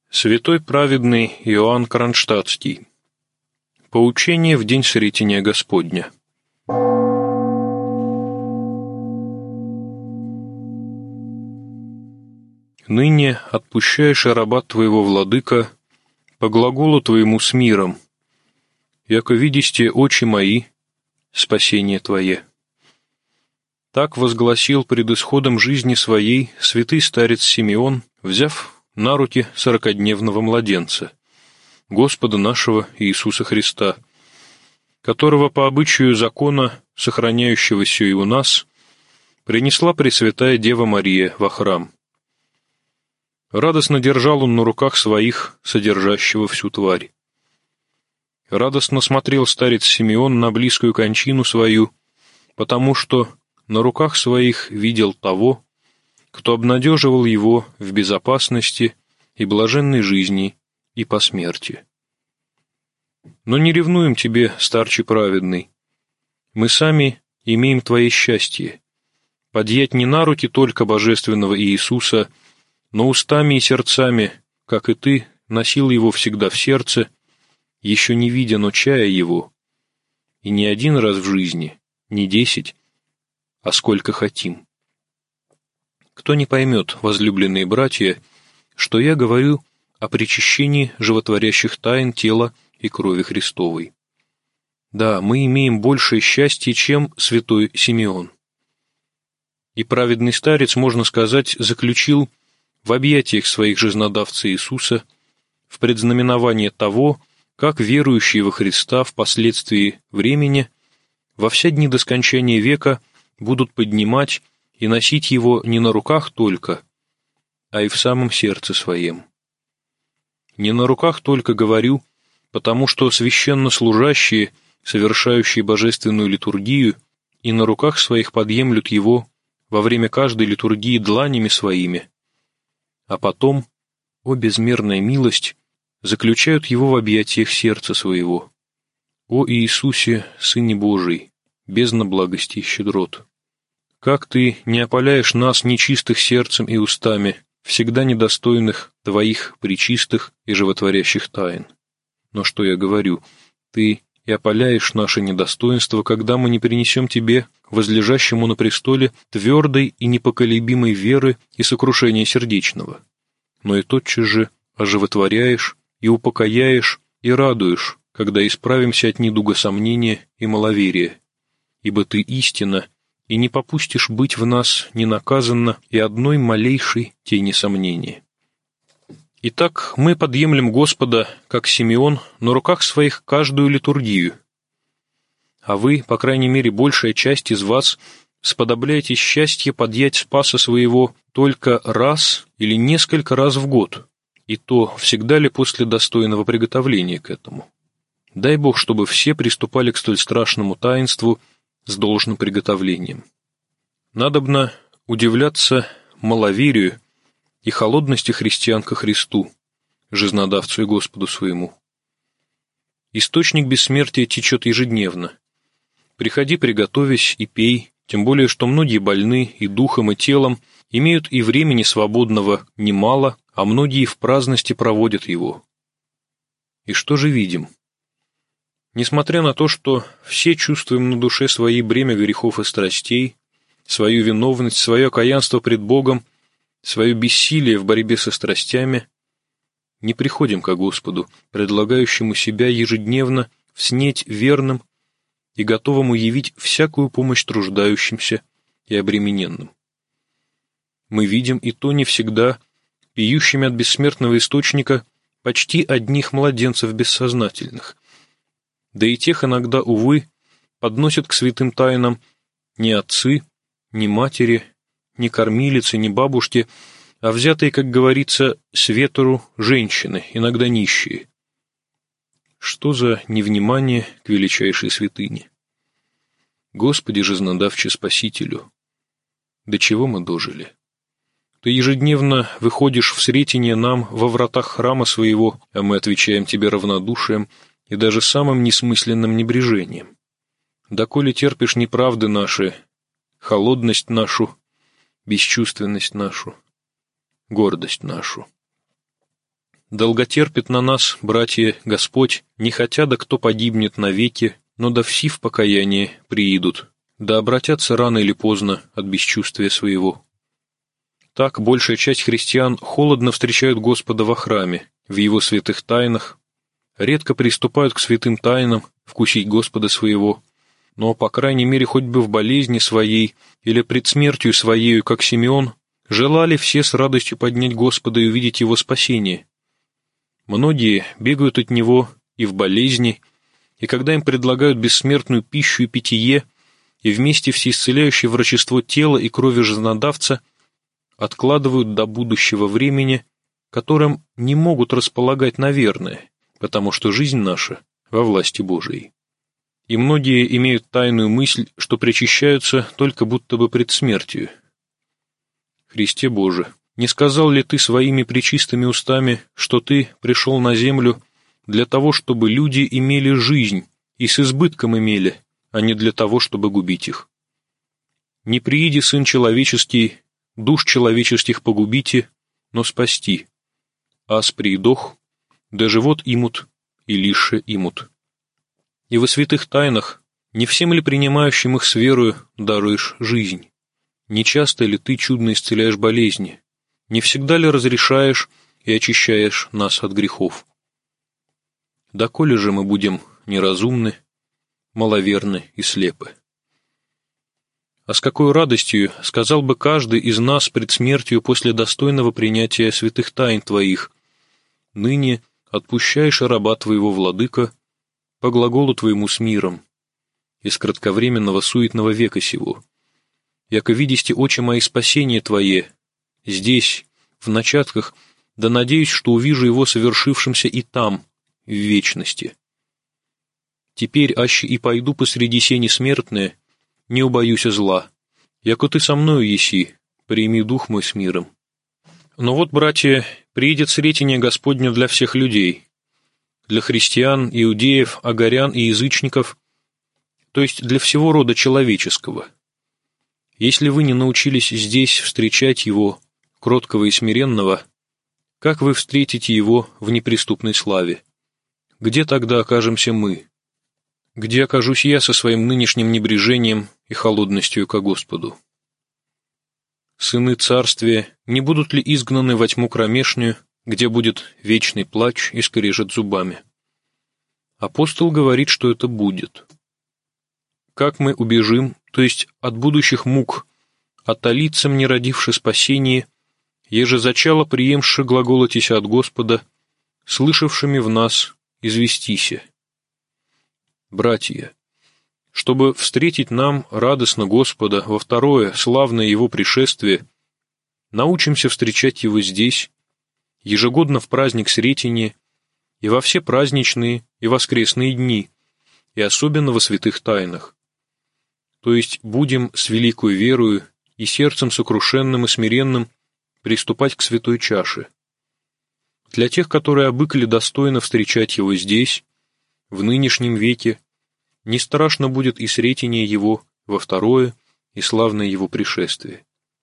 Святой праведный Иоанн Кронштадтский. Поучение в день Сретения Господня. Ныне отпущаешь раба твоего, владыка, по глаголу твоему с миром, яко видисте очи мои, спасение твое. Так возгласил пред исходом жизни своей святый старец Симеон, взяв на руки 40-дневного младенца, Господа нашего Иисуса Христа, которого по обычаю закона, сохраняющегося и у нас, принесла Пресвятая Дева Мария во храм. Радостно держал он на руках своих, содержащего всю тварь. Радостно смотрел старец Симеон на близкую кончину свою, потому что на руках своих видел того, кто обнадеживал его в безопасности и блаженной жизни и по смерти. Но не ревнуем тебе, старче праведный. Мы сами имеем твое счастье, подъять не на руки только божественного Иисуса, но устами и сердцами, как и ты, носил его всегда в сердце, еще не видя, но чая его, и не один раз в жизни, не 10, а сколько хотим. Кто не поймет, возлюбленные братья, что я говорю о причащении животворящих тайн тела и крови Христовой. Да, мы имеем большее счастье, чем святой Симеон. И праведный старец, можно сказать, заключил в объятиях своих жизнодавца Иисуса в предзнаменование того, как верующие во Христа впоследствии времени во все дни до скончания века будут поднимать и носить его не на руках только, а и в самом сердце своем. Не на руках только говорю, потому что священнослужащие, совершающие божественную литургию, и на руках своих подъемлют его во время каждой литургии дланями своими, а потом, о безмерная милость, заключают его в объятиях сердца своего. О Иисусе, Сыне Божий, бездна благости и щедрот! Как ты не опаляешь нас нечистых сердцем и устами, всегда недостойных твоих пречистых и животворящих тайн. Но что я говорю, ты и опаляешь наше недостоинство, когда мы не принесем тебе, возлежащему на престоле, твердой и непоколебимой веры и сокрушения сердечного, но и тотчас же оживотворяешь и упокояешь и радуешь, когда исправимся от недуга сомнения и маловерия, ибо ты истина, и не попустишь быть в нас ненаказанно и одной малейшей тени сомнения. Итак, мы подъемлем Господа, как Симеон, на руках своих каждую литургию, а вы, по крайней мере, большая часть из вас, сподобляете счастье подъять Спаса своего только раз или несколько раз в год, и то всегда ли после достойного приготовления к этому. Дай Бог, чтобы все приступали к столь страшному таинству с должным приготовлением. Надобно удивляться маловерию и холодности христиан ко Христу, жизнодавцу и Господу своему. Источник бессмертия течет ежедневно. Приходи, приготовясь, и пей, тем более, что многие больны и духом, и телом, имеют и времени свободного немало, а многие в праздности проводят его. И что же видим? Несмотря на то, что все чувствуем на душе свои бремя грехов и страстей, свою виновность, свое окаянство пред Богом, свое бессилие в борьбе со страстями, не приходим ко Господу, предлагающему себя ежедневно вснеть верным и готовому явить всякую помощь труждающимся и обремененным. Мы видим и то не всегда пьющими от бессмертного источника почти одних младенцев бессознательных, да и тех иногда, увы, подносят к святым тайнам не отцы, не матери, не кормилицы, не бабушки, а взятые, как говорится, с ветру женщины, иногда нищие. Что за невнимание к величайшей святыне? Господи жизнодавче Спасителю, до чего мы дожили? Ты ежедневно выходишь в сретение нам во вратах храма своего, а мы отвечаем тебе равнодушием и даже самым несмысленным небрежением. Доколе терпишь неправды наши, холодность нашу, бесчувственность нашу, гордость нашу. Долготерпит на нас, братья, Господь, не хотя да кто погибнет навеки, но да все в покаяние приидут, да обратятся рано или поздно от бесчувствия своего. Так большая часть христиан холодно встречают Господа во храме, в Его святых тайнах, редко приступают к святым тайнам, вкусить Господа своего, но, по крайней мере, хоть бы в болезни своей или пред смертью своею, как Симеон, желали все с радостью поднять Господа и увидеть Его спасение. Многие бегают от Него и в болезни, и когда им предлагают бессмертную пищу и питье, и вместе всеисцеляющее врачество тела и крови жизнодавца, откладывают до будущего времени, которым не могут располагать наверное, потому что жизнь наша во власти Божией. И многие имеют тайную мысль, что причащаются только будто бы пред смертью. Христе Боже, не сказал ли Ты своими пречистыми устами, что Ты пришел на землю для того, чтобы люди имели жизнь и с избытком имели, а не для того, чтобы губить их? Не прииди Сын Человеческий, душ человеческих погубите, но спасти. Аз приидох, да живот имут и лише имут. И во святых тайнах, не всем ли принимающим их с верою даруешь жизнь? Не часто ли Ты чудно исцеляешь болезни? Не всегда ли разрешаешь и очищаешь нас от грехов? Доколе же мы будем неразумны, маловерны и слепы? А с какой радостью сказал бы каждый из нас пред смертью после достойного принятия святых тайн Твоих: «Ныне отпущаешь раба Твоего, владыка, по глаголу Твоему с миром, из кратковременного суетного века сего, яко видисте, очи мои, спасение Твое, здесь, в начатках, да надеюсь, что увижу его совершившимся и там, в вечности. Теперь, аще и пойду посреди сени смертные, не убоюсь зла, яко Ты со мною еси, прими дух мой с миром». Но вот, братья, приидет сретение Господне для всех людей, для христиан, иудеев, агарян и язычников, то есть для всего рода человеческого. Если вы не научились здесь встречать Его, кроткого и смиренного, как вы встретите Его в неприступной славе? Где тогда окажемся мы? Где окажусь я со своим нынешним небрежением и холодностью ко Господу? Сыны царствия не будут ли изгнаны во тьму кромешнюю, где будет вечный плач и скрежет зубами? Апостол говорит, что это будет. Как мы убежим, то есть от будущих мук, от лицам не родивши спасение, еже зачало приемши глаголотися от Господа, слышавшими в нас известися? Братья, чтобы встретить нам радостно Господа во второе славное Его пришествие, научимся встречать Его здесь, ежегодно в праздник Сретения, и во все праздничные и воскресные дни, и особенно во святых тайнах. То есть будем с великой верою и сердцем сокрушенным и смиренным приступать к святой чаше. Для тех, которые обыкли достойно встречать Его здесь, в нынешнем веке, не страшно будет и сретение Его во второе и славное Его пришествие.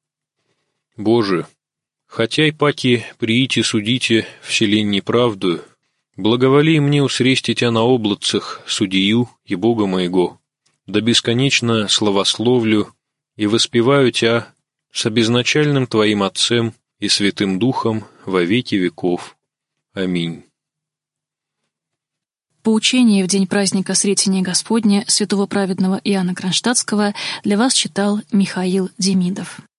Боже, хотя и паки приите судите вселенной правдою, благоволи мне усрести Тя на облацах, судью и Бога моего, да бесконечно славословлю и воспеваю Тя с обезначальным Твоим Отцем и Святым Духом во веки веков. Аминь. Поучение в день праздника Сретения Господня святого праведного Иоанна Кронштадтского для вас читал Михаил Демидов.